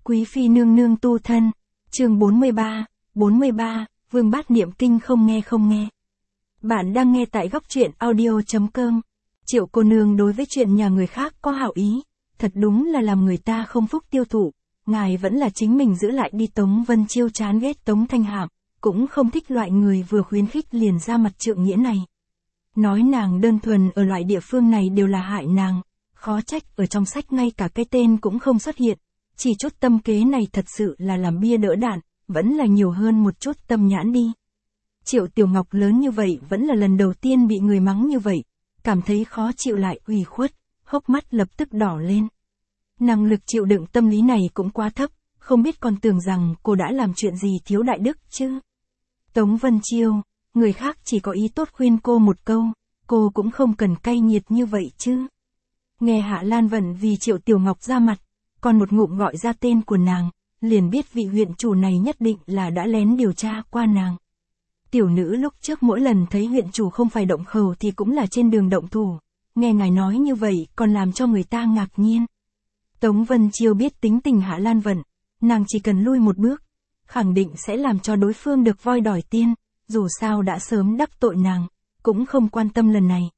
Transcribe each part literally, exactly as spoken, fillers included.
Quý phi nương nương tu thân, chương bốn mươi ba, bốn mươi ba, Vương Bát niệm kinh không nghe không nghe. Bạn đang nghe tại góc truyện audio chấm com. Triệu cô nương đối với chuyện nhà người khác có hảo ý, thật đúng là làm người ta không phúc tiêu thụ, ngài vẫn là chính mình giữ lại đi. Tống Vân Chiêu chán ghét Tống Thanh Hạm, cũng không thích loại người vừa khuyến khích liền ra mặt trượng nghĩa này. Nói nàng đơn thuần ở loại địa phương này đều là hại nàng, khó trách ở trong sách ngay cả cái tên cũng không xuất hiện, chỉ chút tâm kế này thật sự là làm bia đỡ đạn, vẫn là nhiều hơn một chút tâm nhãn đi. Triệu Tiểu Ngọc lớn như vậy vẫn là lần đầu tiên bị người mắng như vậy, cảm thấy khó chịu lại ủy khuất, hốc mắt lập tức đỏ lên. Năng lực chịu đựng tâm lý này cũng quá thấp, không biết còn tưởng rằng cô đã làm chuyện gì thiếu đại đức chứ. Tống Vân Chiêu, người khác chỉ có ý tốt khuyên cô một câu, cô cũng không cần cay nghiệt như vậy chứ. Nghe Hạ Lan Vận vì Triệu Tiểu Ngọc ra mặt, còn một ngụm gọi ra tên của nàng, liền biết vị huyện chủ này nhất định là đã lén điều tra qua nàng. Tiểu nữ lúc trước mỗi lần thấy huyện chủ không phải động khẩu thì cũng là trên đường động thủ, nghe ngài nói như vậy còn làm cho người ta ngạc nhiên. Tống Vân Chiêu biết tính tình Hạ Lan Vận, nàng chỉ cần lui một bước, khẳng định sẽ làm cho đối phương được voi đòi tiên, dù sao đã sớm đắc tội nàng, cũng không quan tâm lần này.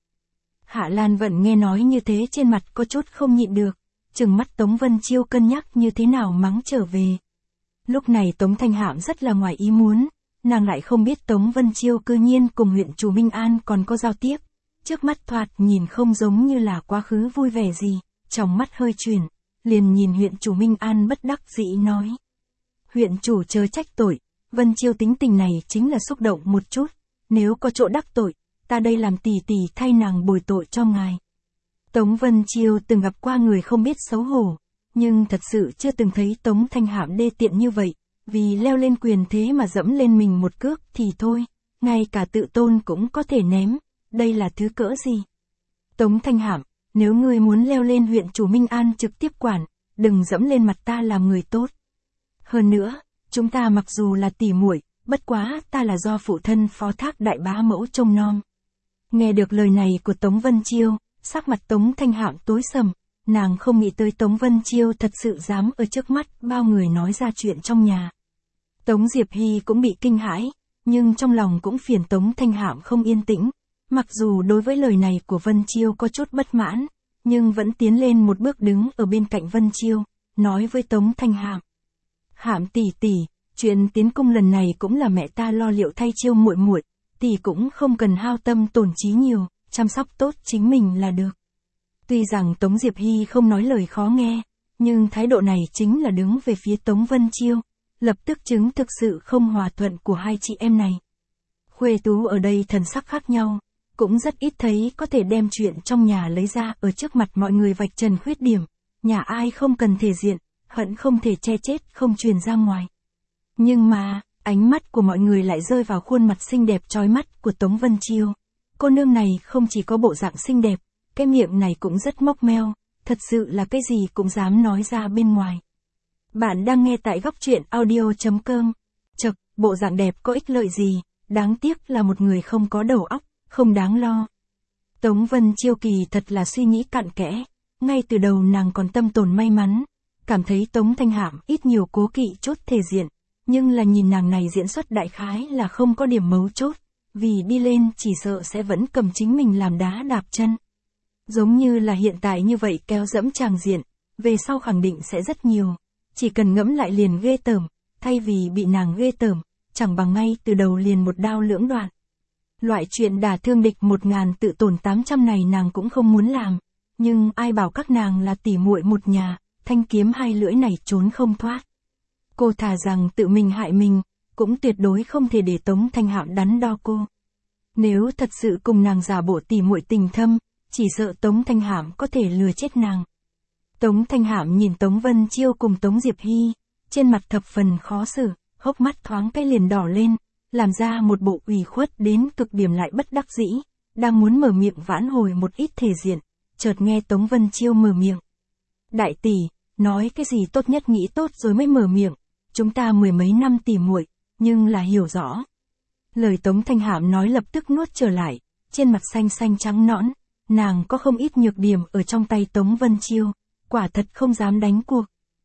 Hạ Lan Vận nghe nói như thế trên mặt có chút không nhịn được, trừng mắt Tống Vân Chiêu cân nhắc như thế nào mắng trở về. Lúc này Tống Thanh Hạm rất là ngoài ý muốn, nàng lại không biết Tống Vân Chiêu cư nhiên cùng huyện chủ Minh An còn có giao tiếp, trước mắt thoạt nhìn không giống như là quá khứ vui vẻ gì, trong mắt hơi chuyển, liền nhìn huyện chủ Minh An bất đắc dĩ nói. Huyện chủ chớ trách tội, Vân Chiêu tính tình này chính là xúc động một chút, nếu có chỗ đắc tội, ta đây làm tỷ tỷ thay nàng bồi tội cho ngài. Tống Vân Chiêu từng gặp qua người không biết xấu hổ, nhưng thật sự chưa từng thấy Tống Thanh Hạm đê tiện như vậy, vì leo lên quyền thế mà dẫm lên mình một cước thì thôi, ngay cả tự tôn cũng có thể ném, đây là thứ cỡ gì. Tống Thanh Hạm, nếu ngươi muốn leo lên huyện chủ Minh An trực tiếp quản, đừng dẫm lên mặt ta làm người tốt. Hơn nữa, chúng ta mặc dù là tỉ muội, bất quá ta là do phụ thân phó thác đại bá mẫu trông nom. Nghe được lời này của Tống Vân Chiêu, sắc mặt Tống Thanh Hạm tối sầm, nàng không nghĩ tới Tống Vân Chiêu thật sự dám ở trước mắt bao người nói ra chuyện trong nhà. Tống Diệp Hy cũng bị kinh hãi, nhưng trong lòng cũng phiền Tống Thanh Hạm không yên tĩnh, mặc dù đối với lời này của Vân Chiêu có chút bất mãn, nhưng vẫn tiến lên một bước đứng ở bên cạnh Vân Chiêu, nói với Tống Thanh Hạm. Hạm tỷ tỷ, chuyện tiến cung lần này cũng là mẹ ta lo liệu thay Chiêu muội muội, tỷ cũng không cần hao tâm tổn trí nhiều, chăm sóc tốt chính mình là được. Tuy rằng Tống Diệp Hy không nói lời khó nghe, nhưng thái độ này chính là đứng về phía Tống Vân Chiêu, lập tức chứng thực sự không hòa thuận của hai chị em này. Khuê tú ở đây thần sắc khác nhau, cũng rất ít thấy có thể đem chuyện trong nhà lấy ra ở trước mặt mọi người vạch trần khuyết điểm, nhà ai không cần thể diện, hận không thể che chết không truyền ra ngoài. Nhưng mà, ánh mắt của mọi người lại rơi vào khuôn mặt xinh đẹp chói mắt của Tống Vân Chiêu. Cô nương này không chỉ có bộ dạng xinh đẹp, cái miệng này cũng rất móc meo, thật sự là cái gì cũng dám nói ra bên ngoài. Bạn đang nghe tại góc truyện audio chấm com. Chật, bộ dạng đẹp có ích lợi gì, đáng tiếc là một người không có đầu óc, không đáng lo. Tống Vân Chiêu kỳ thật là suy nghĩ cặn kẽ, ngay từ đầu nàng còn tâm tồn may mắn, cảm thấy Tống Thanh Hạm ít nhiều cố kỵ chút thể diện, nhưng là nhìn nàng này diễn xuất đại khái là không có điểm mấu chốt, vì đi lên chỉ sợ sẽ vẫn cầm chính mình làm đá đạp chân. Giống như là hiện tại như vậy kéo dẫm tràng diện, về sau khẳng định sẽ rất nhiều, chỉ cần ngẫm lại liền ghê tởm, thay vì bị nàng ghê tởm, chẳng bằng ngay từ đầu liền một đao lưỡng đoạn. Loại chuyện đả thương địch một ngàn tự tổn tám trăm này nàng cũng không muốn làm, nhưng ai bảo các nàng là tỉ muội một nhà, thanh kiếm hai lưỡi này trốn không thoát. Cô thà rằng tự mình hại mình, cũng tuyệt đối không thể để Tống Thanh Hạm đắn đo cô. Nếu thật sự cùng nàng giả bộ tỉ muội tình thâm, chỉ sợ Tống Thanh Hạm có thể lừa chết nàng. Tống Thanh Hạm nhìn Tống Vân Chiêu cùng Tống Diệp Hy, trên mặt thập phần khó xử, hốc mắt thoáng cái liền đỏ lên, làm ra một bộ ủy khuất đến cực điểm lại bất đắc dĩ, đang muốn mở miệng vãn hồi một ít thể diện, chợt nghe Tống Vân Chiêu mở miệng. Đại tỷ, nói cái gì tốt nhất nghĩ tốt rồi mới mở miệng, chúng ta mười mấy năm tỉ muội, nhưng là hiểu rõ. Lời Tống Thanh Hạm nói lập tức nuốt trở lại, trên mặt xanh xanh trắng nõn, nàng có không ít nhược điểm ở trong tay Tống Vân Chiêu, quả thật không dám đánh cuộc.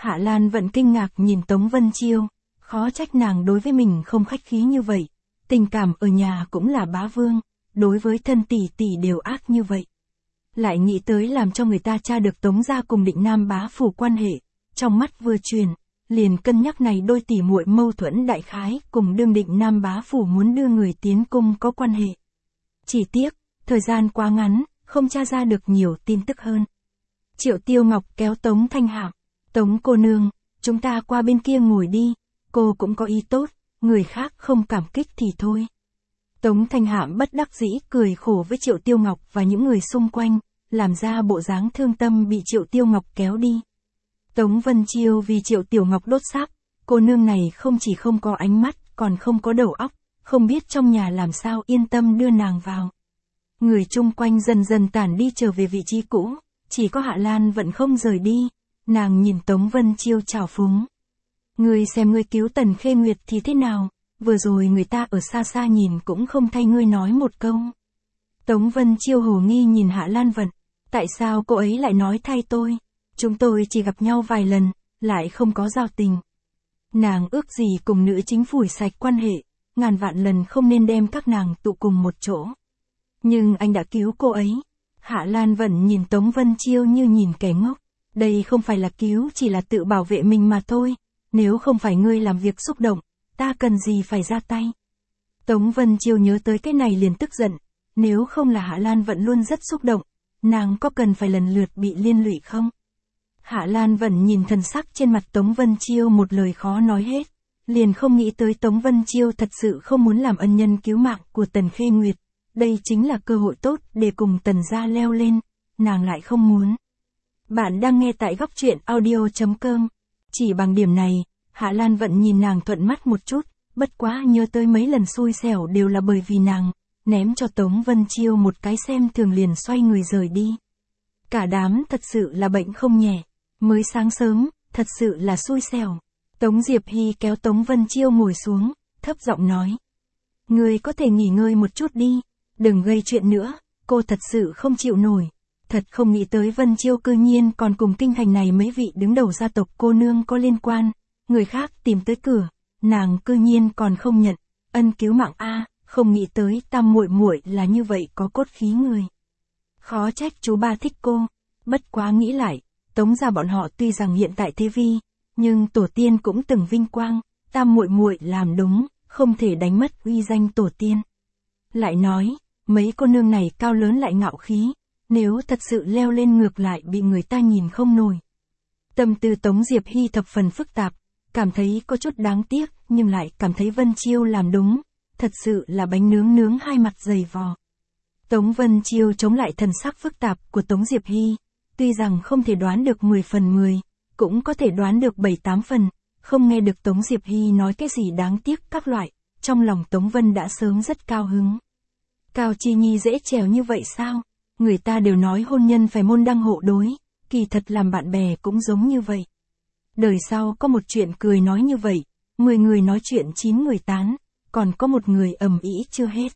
Hạ Lan vẫn kinh ngạc nhìn Tống Vân Chiêu, khó trách nàng đối với mình không khách khí như vậy, tình cảm ở nhà cũng là bá vương, đối với thân tỷ tỷ đều ác như vậy. Lại nghĩ tới làm cho người ta tra được Tống gia cùng Định Nam bá phủ quan hệ, trong mắt vừa chuyển, liền cân nhắc này đôi tỷ muội mâu thuẫn đại khái cùng đương Định Nam bá phủ muốn đưa người tiến cung có quan hệ. Chỉ tiếc, thời gian quá ngắn, không tra ra được nhiều tin tức hơn. Triệu Tiêu Ngọc kéo Tống Thanh Hạm, Tống cô nương, chúng ta qua bên kia ngồi đi, cô cũng có ý tốt, người khác không cảm kích thì thôi. Tống Thanh Hạm bất đắc dĩ cười khổ với Triệu Tiêu Ngọc và những người xung quanh, làm ra bộ dáng thương tâm bị Triệu Tiêu Ngọc kéo đi. Tống Vân Chiêu vì Triệu Tiểu Ngọc đốt xác, cô nương này không chỉ không có ánh mắt, còn không có đầu óc, không biết trong nhà làm sao yên tâm đưa nàng vào. Người chung quanh dần dần tản đi trở về vị trí cũ, chỉ có Hạ Lan vẫn không rời đi, nàng nhìn Tống Vân Chiêu trào phúng. Ngươi xem ngươi cứu Tần Khê Nguyệt thì thế nào, vừa rồi người ta ở xa xa nhìn cũng không thay ngươi nói một câu. Tống Vân Chiêu hồ nghi nhìn Hạ Lan Vận, tại sao cô ấy lại nói thay tôi, chúng tôi chỉ gặp nhau vài lần, lại không có giao tình. Nàng ước gì cùng nữ chính phủi sạch quan hệ, ngàn vạn lần không nên đem các nàng tụ cùng một chỗ. Nhưng anh đã cứu cô ấy. Hạ Lan Vận nhìn Tống Vân Chiêu như nhìn kẻ ngốc, đây không phải là cứu, chỉ là tự bảo vệ mình mà thôi, nếu không phải ngươi làm việc xúc động, ta cần gì phải ra tay. Tống Vân Chiêu nhớ tới cái này liền tức giận, nếu không là Hạ Lan Vận luôn rất xúc động, nàng có cần phải lần lượt bị liên lụy không? Hạ Lan Vận nhìn thần sắc trên mặt Tống Vân Chiêu một lời khó nói hết, liền không nghĩ tới Tống Vân Chiêu thật sự không muốn làm ân nhân cứu mạng của Tần Khê Nguyệt, đây chính là cơ hội tốt để cùng Tần gia leo lên, nàng lại không muốn. Bạn đang nghe tại góc truyện audio chấm com, chỉ bằng điểm này, Hạ Lan Vận nhìn nàng thuận mắt một chút, bất quá nhớ tới mấy lần xui xẻo đều là bởi vì nàng, ném cho Tống Vân Chiêu một cái xem thường liền xoay người rời đi. Cả đám thật sự là bệnh không nhẹ, mới sáng sớm, thật sự là xui xẻo. Tống Diệp Hy kéo Tống Vân Chiêu ngồi xuống, thấp giọng nói. Ngươi có thể nghỉ ngơi một chút đi, đừng gây chuyện nữa, cô thật sự không chịu nổi. Thật không nghĩ tới Vân Chiêu cư nhiên còn cùng kinh thành này mấy vị đứng đầu gia tộc cô nương có liên quan, người khác tìm tới cửa, nàng cư nhiên còn không nhận, ân cứu mạng a, không nghĩ tới Tam muội muội là như vậy có cốt khí người. Khó trách chú ba thích cô, bất quá nghĩ lại, Tống gia bọn họ tuy rằng hiện tại thế vi, nhưng tổ tiên cũng từng vinh quang, Tam muội muội làm đúng, không thể đánh mất uy danh tổ tiên. Lại nói, mấy cô nương này cao lớn lại ngạo khí, nếu thật sự leo lên ngược lại bị người ta nhìn không nổi. Tâm tư Tống Diệp Hy thập phần phức tạp, cảm thấy có chút đáng tiếc, nhưng lại cảm thấy Vân Chiêu làm đúng, thật sự là bánh nướng nướng hai mặt dày vò. Tống Vân Chiêu chống lại thần sắc phức tạp của Tống Diệp Hy, tuy rằng không thể đoán được mười phần mười, cũng có thể đoán được bảy tám phần, không nghe được Tống Diệp Hy nói cái gì đáng tiếc các loại, trong lòng Tống Vân đã sớm rất cao hứng. Cao Chi Nhi dễ trèo như vậy sao? Người ta đều nói hôn nhân phải môn đăng hộ đối, kỳ thật làm bạn bè cũng giống như vậy. Đời sau có một chuyện cười nói như vậy, mười người nói chuyện chín người tán, còn có một người ầm ĩ chưa hết.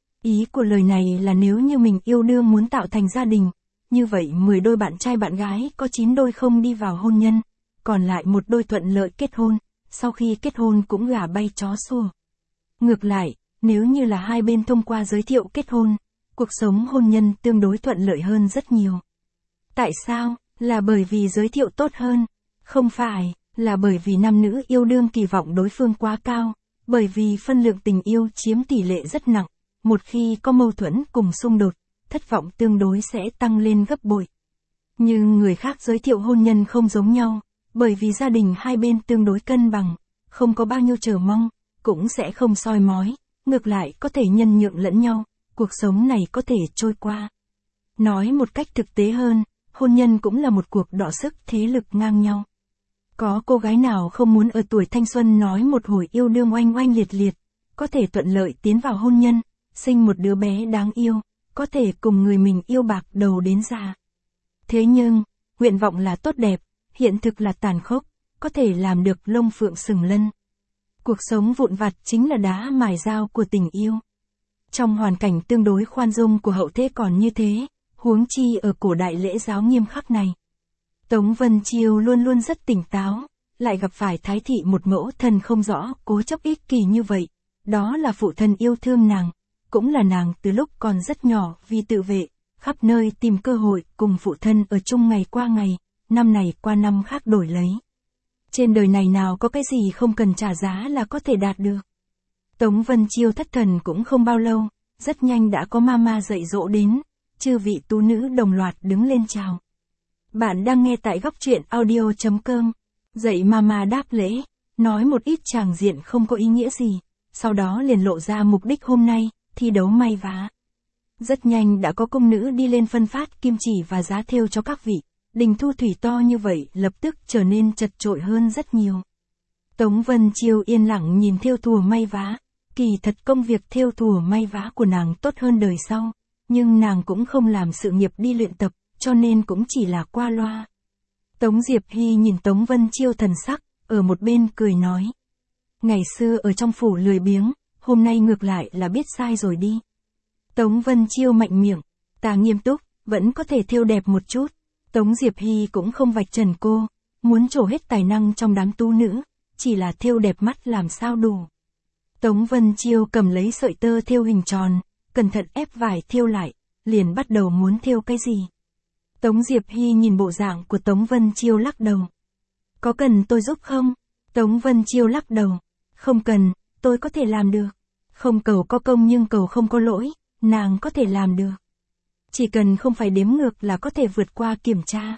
Ý của lời này là nếu như mình yêu đương muốn tạo thành gia đình, như vậy mười đôi bạn trai bạn gái có chín đôi không đi vào hôn nhân, còn lại một đôi thuận lợi kết hôn, sau khi kết hôn cũng gà bay chó sủa. Ngược lại, nếu như là hai bên thông qua giới thiệu kết hôn, cuộc sống hôn nhân tương đối thuận lợi hơn rất nhiều. Tại sao? Là bởi vì giới thiệu tốt hơn? Không phải, là bởi vì nam nữ yêu đương kỳ vọng đối phương quá cao, bởi vì phân lượng tình yêu chiếm tỷ lệ rất nặng, một khi có mâu thuẫn cùng xung đột, thất vọng tương đối sẽ tăng lên gấp bội. Nhưng người khác giới thiệu hôn nhân không giống nhau, bởi vì gia đình hai bên tương đối cân bằng, không có bao nhiêu chờ mong, cũng sẽ không soi mói, ngược lại có thể nhân nhượng lẫn nhau, cuộc sống này có thể trôi qua. Nói một cách thực tế hơn, hôn nhân cũng là một cuộc đọ sức thế lực ngang nhau. Có cô gái nào không muốn ở tuổi thanh xuân nói một hồi yêu đương oanh oanh liệt liệt, có thể thuận lợi tiến vào hôn nhân, sinh một đứa bé đáng yêu, có thể cùng người mình yêu bạc đầu đến già. Thế nhưng, nguyện vọng là tốt đẹp, hiện thực là tàn khốc, có thể làm được lông phượng sừng lân. Cuộc sống vụn vặt chính là đá mài dao của tình yêu. Trong hoàn cảnh tương đối khoan dung của hậu thế còn như thế, huống chi ở cổ đại lễ giáo nghiêm khắc này. Tống Vân Chiêu luôn luôn rất tỉnh táo, lại gặp phải Thái thị một mẫu thân không rõ, cố chấp ích kỷ như vậy. Đó là phụ thân yêu thương nàng, cũng là nàng từ lúc còn rất nhỏ vì tự vệ, khắp nơi tìm cơ hội cùng phụ thân ở chung ngày qua ngày, năm này qua năm khác đổi lấy. Trên đời này nào có cái gì không cần trả giá là có thể đạt được. Tống Vân Chiêu thất thần cũng không bao lâu, rất nhanh đã có mama dạy dỗ đến, chư vị tú nữ đồng loạt đứng lên chào. Bạn đang nghe tại góc truyện audio chấm com. Dạy mama đáp lễ, nói một ít tràng diện không có ý nghĩa gì, sau đó liền lộ ra mục đích hôm nay, thi đấu may vá. Rất nhanh đã có công nữ đi lên phân phát kim chỉ và giá thêu cho các vị, đình thu thủy to như vậy lập tức trở nên chật chội hơn rất nhiều. Tống Vân Chiêu yên lặng nhìn thêu thùa may vá, kỳ thật công việc thêu thùa may vá của nàng tốt hơn đời sau, nhưng nàng cũng không làm sự nghiệp đi luyện tập, cho nên cũng chỉ là qua loa. Tống Diệp Hy nhìn Tống Vân Chiêu thần sắc, ở một bên cười nói. Ngày xưa ở trong phủ lười biếng, hôm nay ngược lại là biết sai rồi đi. Tống Vân Chiêu mạnh miệng, ta nghiêm túc, vẫn có thể thêu đẹp một chút. Tống Diệp Hy cũng không vạch trần cô, muốn trổ hết tài năng trong đám tú nữ, chỉ là thêu đẹp mắt làm sao đủ. Tống Vân Chiêu cầm lấy sợi tơ thêu hình tròn, cẩn thận ép vải thêu lại, liền bắt đầu muốn thêu cái gì. Tống Diệp Hy nhìn bộ dạng của Tống Vân Chiêu lắc đầu. Có cần tôi giúp không? Tống Vân Chiêu lắc đầu. Không cần, tôi có thể làm được. Không cầu có công nhưng cầu không có lỗi, nàng có thể làm được. Chỉ cần không phải đếm ngược là có thể vượt qua kiểm tra.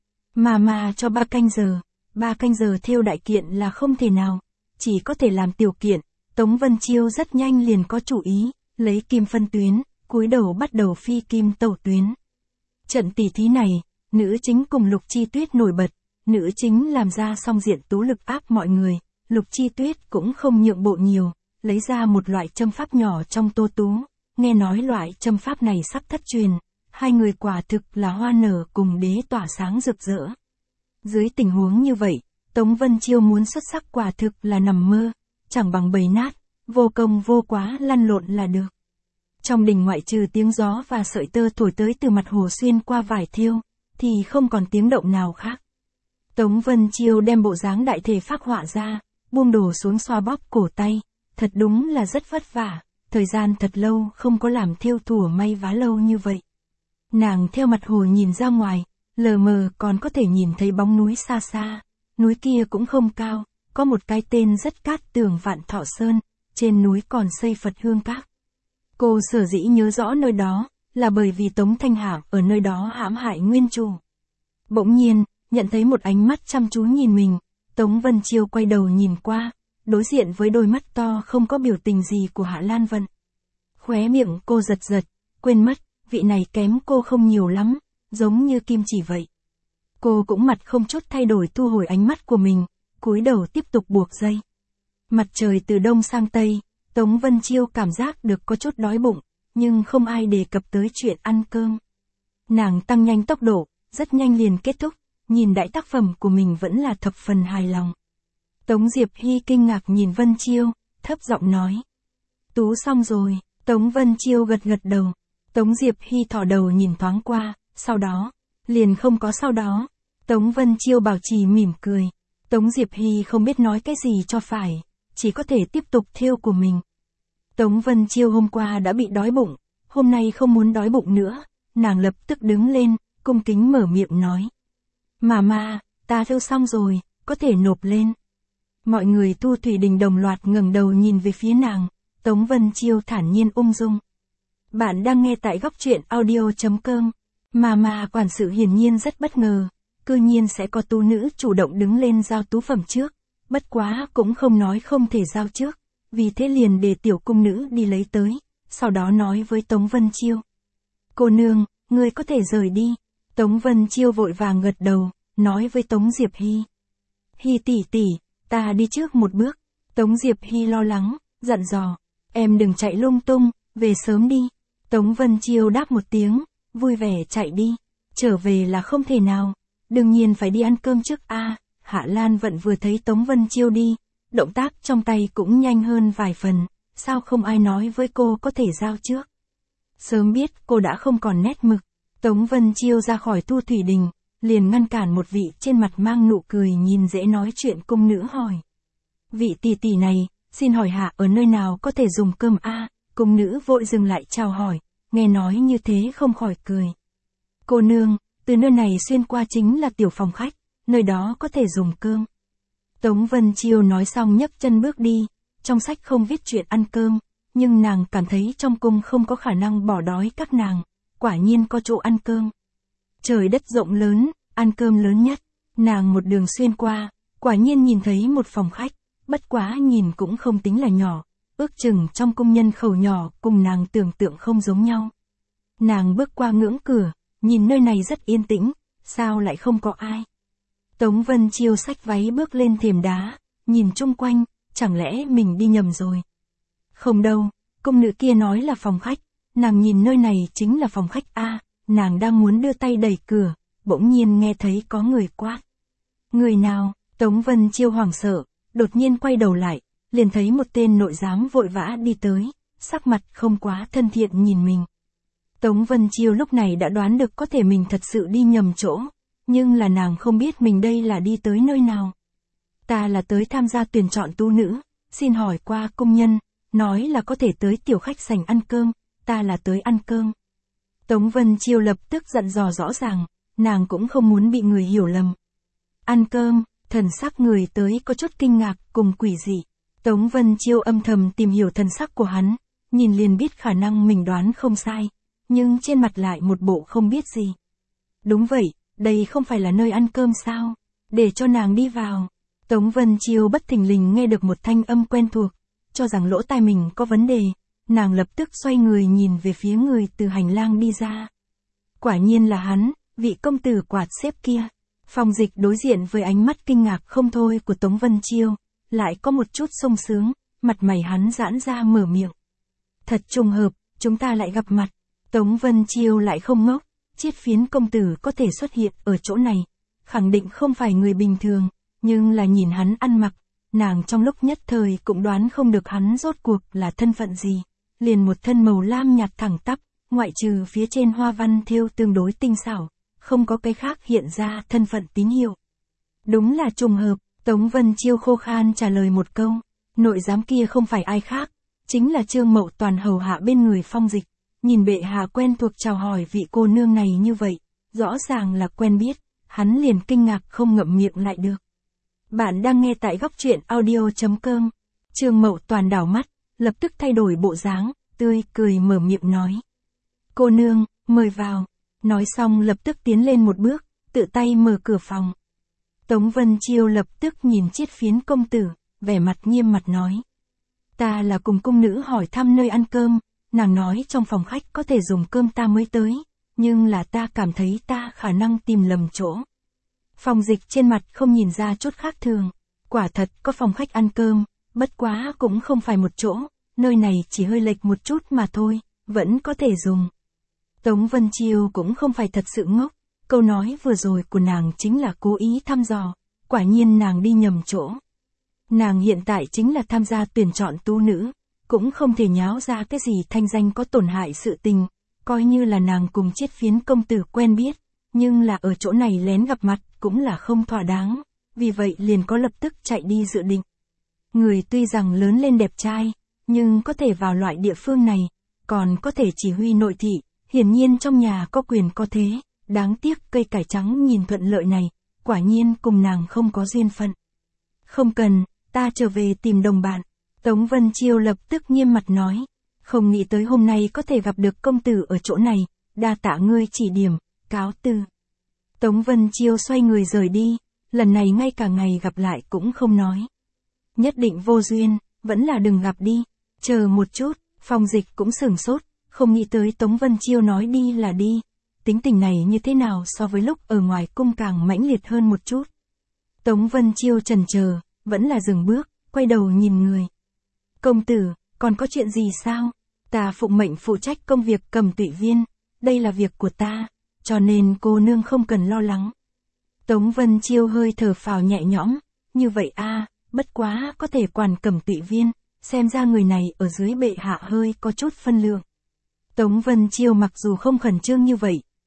Mà mà cho ba canh giờ, ba canh giờ thêu đại kiện là không thể nào, chỉ có thể làm tiểu kiện. Tống Vân Chiêu rất nhanh liền có chủ ý, lấy kim phân tuyến, cúi đầu bắt đầu phi kim tẩu tuyến. Trận tỉ thí này, nữ chính cùng Lục Chi Tuyết nổi bật, nữ chính làm ra song diện tú lực áp mọi người, Lục Chi Tuyết cũng không nhượng bộ nhiều, lấy ra một loại châm pháp nhỏ trong tô tú, nghe nói loại châm pháp này sắp thất truyền, hai người quả thực là hoa nở cùng đế tỏa sáng rực rỡ. Dưới tình huống như vậy, Tống Vân Chiêu muốn xuất sắc quả thực là nằm mơ, chẳng bằng bầy nát, vô công vô quá lăn lộn là được. Trong đình ngoại trừ tiếng gió và sợi tơ thổi tới từ mặt hồ xuyên qua vải thêu, thì không còn tiếng động nào khác. Tống Vân Chiêu đem bộ dáng đại thể phác họa ra, buông đồ xuống xoa bóp cổ tay, thật đúng là rất vất vả, thời gian thật lâu không có làm thêu thùa may vá lâu như vậy. Nàng theo mặt hồ nhìn ra ngoài, lờ mờ còn có thể nhìn thấy bóng núi xa xa, núi kia cũng không cao, có một cái tên rất cát tường Vạn Thọ Sơn, trên núi còn xây Phật Hương Các. Cô sở dĩ nhớ rõ nơi đó, là bởi vì Tống Thanh Hảo ở nơi đó hãm hại nguyên chủ. Bỗng nhiên, nhận thấy một ánh mắt chăm chú nhìn mình, Tống Vân Chiêu quay đầu nhìn qua, đối diện với đôi mắt to không có biểu tình gì của Hạ Lan Vận. Khóe miệng cô giật giật, quên mất, vị này kém cô không nhiều lắm, giống như kim chỉ vậy. Cô cũng mặt không chút thay đổi thu hồi ánh mắt của mình, cúi đầu tiếp tục buộc dây. Mặt trời từ đông sang tây, Tống Vân Chiêu cảm giác được có chút đói bụng, nhưng không ai đề cập tới chuyện ăn cơm. Nàng tăng nhanh tốc độ, rất nhanh liền kết thúc, nhìn đại tác phẩm của mình vẫn là thập phần hài lòng. Tống Diệp Hy kinh ngạc nhìn Vân Chiêu, thấp giọng nói. Tú xong rồi, Tống Vân Chiêu gật gật đầu. Tống Diệp Hy thò đầu nhìn thoáng qua, sau đó, liền không có sau đó. Tống Vân Chiêu bảo trì mỉm cười. Tống Diệp Hy không biết nói cái gì cho phải, chỉ có thể tiếp tục thêu của mình. Tống Vân Chiêu hôm qua đã bị đói bụng, hôm nay không muốn đói bụng nữa, nàng lập tức đứng lên, cung kính mở miệng nói. Mà mà, ta thêu xong rồi, có thể nộp lên. Mọi người Thu Thủy Đình đồng loạt ngẩng đầu nhìn về phía nàng, Tống Vân Chiêu thản nhiên ung dung. Bạn đang nghe tại góc truyện audio chấm com. Mà mà quản sự hiển nhiên rất bất ngờ, cư nhiên sẽ có tú nữ chủ động đứng lên giao tú phẩm trước, bất quá cũng không nói không thể giao trước, vì thế liền để tiểu cung nữ đi lấy tới, sau đó nói với Tống Vân Chiêu. Cô nương, ngươi có thể rời đi. Tống Vân Chiêu vội vàng gật đầu, nói với Tống Diệp Hy. Hy tỷ tỷ, ta đi trước một bước. Tống Diệp Hy lo lắng, dặn dò, em đừng chạy lung tung, về sớm đi. Tống Vân Chiêu đáp một tiếng, vui vẻ chạy đi, trở về là không thể nào, đương nhiên phải đi ăn cơm trước a. À, Hạ Lan Vận vừa thấy Tống Vân Chiêu đi, động tác trong tay cũng nhanh hơn vài phần, sao không ai nói với cô có thể giao trước. Sớm biết cô đã không còn nét mực. Tống Vân Chiêu ra khỏi Thu Thủy Đình, liền ngăn cản một vị trên mặt mang nụ cười nhìn dễ nói chuyện cung nữ hỏi. Vị tỷ tỷ này, xin hỏi hạ ở nơi nào có thể dùng cơm a? Cung nữ vội dừng lại chào hỏi, nghe nói như thế không khỏi cười. Cô nương, từ nơi này xuyên qua chính là tiểu phòng khách, nơi đó có thể dùng cơm. Tống Vân Chiêu nói xong nhấc chân bước đi, trong sách không viết chuyện ăn cơm, nhưng nàng cảm thấy trong cung không có khả năng bỏ đói các nàng, quả nhiên có chỗ ăn cơm. Trời đất rộng lớn, ăn cơm lớn nhất, nàng một đường xuyên qua, quả nhiên nhìn thấy một phòng khách, bất quá nhìn cũng không tính là nhỏ, ước chừng trong cung nhân khẩu nhỏ cùng nàng tưởng tượng không giống nhau. Nàng bước qua ngưỡng cửa, nhìn nơi này rất yên tĩnh, sao lại không có ai. Tống Vân Chiêu xách váy bước lên thềm đá, nhìn chung quanh, chẳng lẽ mình đi nhầm rồi. Không đâu, cung nữ kia nói là phòng khách, nàng nhìn nơi này chính là phòng khách a. Nàng đang muốn đưa tay đẩy cửa, bỗng nhiên nghe thấy có người quát. Người nào? Tống Vân Chiêu hoảng sợ, đột nhiên quay đầu lại, liền thấy một tên nội giám vội vã đi tới, sắc mặt không quá thân thiện nhìn mình. Tống Vân Chiêu lúc này đã đoán được có thể mình thật sự đi nhầm chỗ, nhưng là nàng không biết mình đây là đi tới nơi nào. Ta là tới tham gia tuyển chọn tu nữ, xin hỏi qua công nhân, nói là có thể tới tiểu khách sảnh ăn cơm, ta là tới ăn cơm. Tống Vân Chiêu lập tức dặn dò rõ ràng, nàng cũng không muốn bị người hiểu lầm. Ăn cơm, thần sắc người tới có chút kinh ngạc cùng quỷ dị. Tống Vân Chiêu âm thầm tìm hiểu thần sắc của hắn, nhìn liền biết khả năng mình đoán không sai, nhưng trên mặt lại một bộ không biết gì. Đúng vậy, đây không phải là nơi ăn cơm sao, để cho nàng đi vào. Tống Vân Chiêu bất thình lình nghe được một thanh âm quen thuộc, cho rằng lỗ tai mình có vấn đề. Nàng lập tức xoay người nhìn về phía người từ hành lang đi ra. Quả nhiên là hắn, vị công tử quạt xếp kia. Phong Dịch đối diện với ánh mắt kinh ngạc không thôi của Tống Vân Chiêu, lại có một chút sung sướng, mặt mày hắn giãn ra mở miệng. Thật trùng hợp, chúng ta lại gặp mặt. Tống Vân Chiêu lại không ngốc, Chiết Phiến công tử có thể xuất hiện ở chỗ này, khẳng định không phải người bình thường, nhưng là nhìn hắn ăn mặc, nàng trong lúc nhất thời cũng đoán không được hắn rốt cuộc là thân phận gì. Liền một thân màu lam nhạt thẳng tắp, ngoại trừ phía trên hoa văn thêu tương đối tinh xảo, không có cái khác hiện ra thân phận tín hiệu. Đúng là trùng hợp, Tống Vân Chiêu khô khan trả lời một câu, nội giám kia không phải ai khác, chính là Trương Mậu Toàn hầu hạ bên người Phong Dịch, nhìn bệ hạ quen thuộc chào hỏi vị cô nương này như vậy, rõ ràng là quen biết, hắn liền kinh ngạc không ngậm miệng lại được. Bạn đang nghe tại góc truyện audio chấm com, Trương Mậu Toàn đảo mắt, lập tức thay đổi bộ dáng, tươi cười mở miệng nói. Cô nương, mời vào. Nói xong lập tức tiến lên một bước, tự tay mở cửa phòng. Tống Vân Chiêu lập tức nhìn Chiết Phiến công tử, vẻ mặt nghiêm mặt nói. Ta là cùng cung nữ hỏi thăm nơi ăn cơm, nàng nói trong phòng khách có thể dùng cơm ta mới tới, nhưng là ta cảm thấy ta khả năng tìm lầm chỗ. Phong Dịch trên mặt không nhìn ra chút khác thường, quả thật có phòng khách ăn cơm. Bất quá cũng không phải một chỗ, nơi này chỉ hơi lệch một chút mà thôi, vẫn có thể dùng. Tống Vân Chiêu cũng không phải thật sự ngốc, câu nói vừa rồi của nàng chính là cố ý thăm dò, quả nhiên nàng đi nhầm chỗ. Nàng hiện tại chính là tham gia tuyển chọn tu nữ, cũng không thể nháo ra cái gì thanh danh có tổn hại sự tình, coi như là nàng cùng Chiết Phiến công tử quen biết, nhưng là ở chỗ này lén gặp mặt cũng là không thỏa đáng, vì vậy liền có lập tức chạy đi dự định. Người tuy rằng lớn lên đẹp trai, nhưng có thể vào loại địa phương này, còn có thể chỉ huy nội thị, hiển nhiên trong nhà có quyền có thế, đáng tiếc cây cải trắng nhìn thuận lợi này, quả nhiên cùng nàng không có duyên phận. Không cần, ta trở về tìm đồng bạn. Tống Vân Chiêu lập tức nghiêm mặt nói, không nghĩ tới hôm nay có thể gặp được công tử ở chỗ này, đa tạ ngươi chỉ điểm, cáo từ. Tống Vân Chiêu xoay người rời đi, lần này ngay cả ngày gặp lại cũng không nói. Nhất định vô duyên, vẫn là đừng gặp đi, chờ một chút. Phong Dịch cũng sửng sốt, không nghĩ tới Tống Vân Chiêu nói đi là đi, tính tình này như thế nào so với lúc ở ngoài cung càng mãnh liệt hơn một chút. Tống Vân Chiêu chần chờ, vẫn là dừng bước, quay đầu nhìn người. Công tử, còn có chuyện gì sao? Ta phụng mệnh phụ trách công việc Cầm Tụy Viên, đây là việc của ta, cho nên cô nương không cần lo lắng. Tống Vân Chiêu hơi thở phào nhẹ nhõm, như vậy a, bất quá có thể quản Cầm Tụy Viên, xem ra người này ở dưới bệ hạ hơi có chút phân lượng. Tống Vân Chiêu mặc dù không khẩn trương như vậy,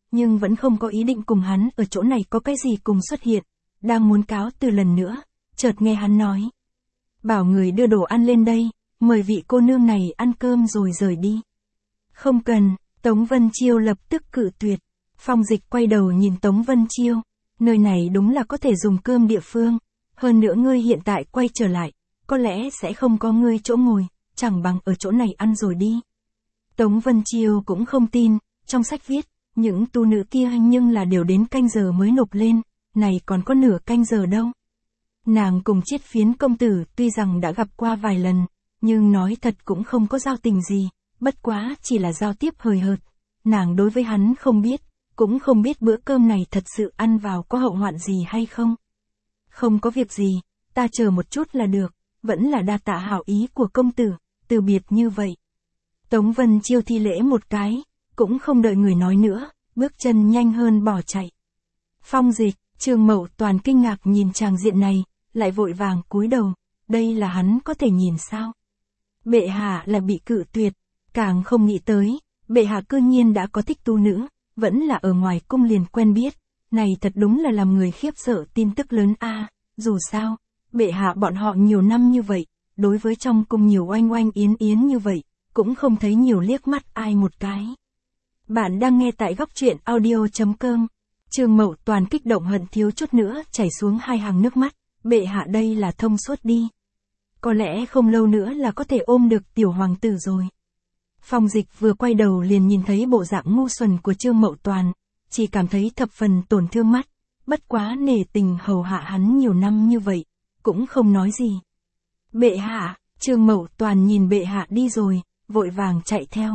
nhưng vẫn không có ý định cùng hắn ở chỗ này có cái gì cùng xuất hiện, đang muốn cáo từ lần nữa, chợt nghe hắn nói. Bảo người đưa đồ ăn lên đây, mời vị cô nương này ăn cơm rồi rời đi. Không cần, Tống Vân Chiêu lập tức cự tuyệt. Phong Dịch quay đầu nhìn Tống Vân Chiêu, nơi này đúng là có thể dùng cơm địa phương, hơn nữa ngươi hiện tại quay trở lại, có lẽ sẽ không có ngươi chỗ ngồi, chẳng bằng ở chỗ này ăn rồi đi. Tống Vân Chiêu cũng không tin, trong sách viết, những tu nữ kia nhưng là đều đến canh giờ mới nộp lên, này còn có nửa canh giờ đâu. Nàng cùng Chiết Phiến công tử tuy rằng đã gặp qua vài lần, nhưng nói thật cũng không có giao tình gì, bất quá chỉ là giao tiếp hời hợt. Nàng đối với hắn không biết, cũng không biết bữa cơm này thật sự ăn vào có hậu hoạn gì hay không. Không có việc gì, ta chờ một chút là được, vẫn là đa tạ hảo ý của công tử, từ biệt như vậy. Tống Vân Chiêu thi lễ một cái, cũng không đợi người nói nữa, bước chân nhanh hơn bỏ chạy. Phong Dịch, Trương Mậu Toàn kinh ngạc nhìn tràng diện này, lại vội vàng cúi đầu, đây là hắn có thể nhìn sao? Bệ hạ là bị cự tuyệt, càng không nghĩ tới, bệ hạ cư nhiên đã có thích tu nữ, vẫn là ở ngoài cung liền quen biết, này thật đúng là làm người khiếp sợ tin tức lớn a. Dù sao, bệ hạ bọn họ nhiều năm như vậy, đối với trong cung nhiều oanh oanh yến yến như vậy, cũng không thấy nhiều liếc mắt ai một cái. Bạn đang nghe tại góc truyện audio chấm com. Trương Mậu Toàn kích động hận thiếu chút nữa chảy xuống hai hàng nước mắt, bệ hạ đây là thông suốt đi. Có lẽ không lâu nữa là có thể ôm được tiểu hoàng tử rồi. Phong Dịch vừa quay đầu liền nhìn thấy bộ dạng ngu xuẩn của Trương Mậu Toàn, chỉ cảm thấy thập phần tổn thương mắt, bất quá nể tình hầu hạ hắn nhiều năm như vậy, cũng không nói gì. Bệ hạ, Trương Mậu Toàn nhìn bệ hạ đi rồi, vội vàng chạy theo.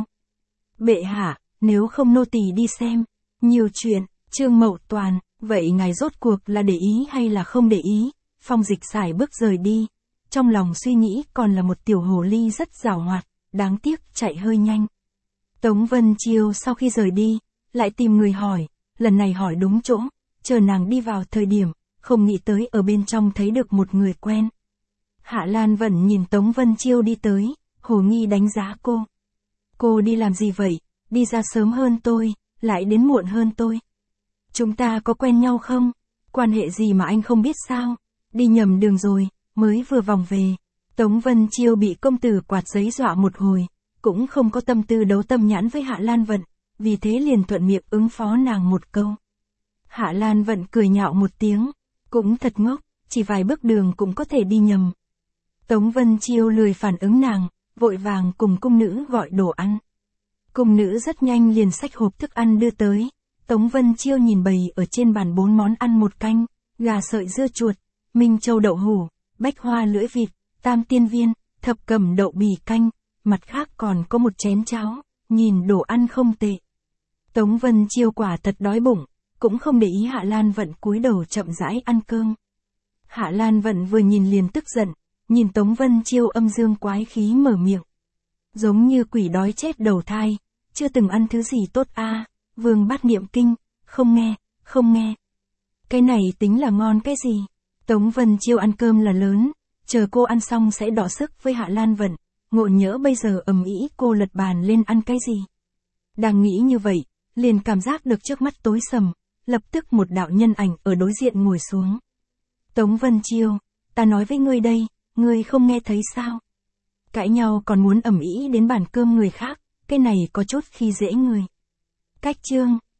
Bệ hạ, nếu không nô tỳ đi xem, nhiều chuyện, Trương Mậu Toàn, vậy ngài rốt cuộc là để ý hay là không để ý? Phong Dịch sải bước rời đi, trong lòng suy nghĩ còn là một tiểu hồ ly rất giàu hoạt, đáng tiếc chạy hơi nhanh. Tống Vân Chiêu sau khi rời đi, lại tìm người hỏi, lần này hỏi đúng chỗ, chờ nàng đi vào thời điểm, không nghĩ tới ở bên trong thấy được một người quen. Hạ Lan Vận nhìn Tống Vân Chiêu đi tới, hồ nghi đánh giá cô. Cô đi làm gì vậy, đi ra sớm hơn tôi, lại đến muộn hơn tôi. Chúng ta có quen nhau không? Quan hệ gì mà anh không biết sao? Đi nhầm đường rồi, mới vừa vòng về. Tống Vân Chiêu bị công tử quạt giấy dọa một hồi, cũng không có tâm tư đấu tâm nhãn với Hạ Lan Vận, vì thế liền thuận miệng ứng phó nàng một câu. Hạ Lan Vận cười nhạo một tiếng, cũng thật ngốc, chỉ vài bước đường cũng có thể đi nhầm. Tống Vân Chiêu lười phản ứng nàng, vội vàng cùng cung nữ gọi đồ ăn. Cung nữ rất nhanh liền xách hộp thức ăn đưa tới. Tống Vân Chiêu nhìn bày ở trên bàn bốn món ăn một canh, gà sợi dưa chuột, minh châu đậu hủ, bách hoa lưỡi vịt, tam tiên viên, thập cẩm đậu bì canh, mặt khác còn có một chén cháo, nhìn đồ ăn không tệ. Tống Vân Chiêu quả thật đói bụng, cũng không để ý Hạ Lan Vận cúi đầu chậm rãi ăn cơm. Hạ Lan Vận vừa nhìn liền tức giận, nhìn Tống Vân Chiêu âm dương quái khí mở miệng. Giống như quỷ đói chết đầu thai, chưa từng ăn thứ gì tốt a. À, Vương Bát Niệm Kinh, không nghe, không nghe. Cái này tính là ngon cái gì? Tống Vân Chiêu ăn cơm là lớn, chờ cô ăn xong sẽ đọ sức với Hạ Lan Vận, ngộ nhỡ bây giờ ầm ĩ cô lật bàn lên ăn cái gì. Đang nghĩ như vậy, liền cảm giác được trước mắt tối sầm, lập tức một đạo nhân ảnh ở đối diện ngồi xuống. Tống Vân Chiêu, ta nói với ngươi đây, ngươi không nghe thấy sao? Cãi nhau còn muốn ầm ĩ đến bàn cơm người khác, cái này có chút khi dễ người. Cách chương,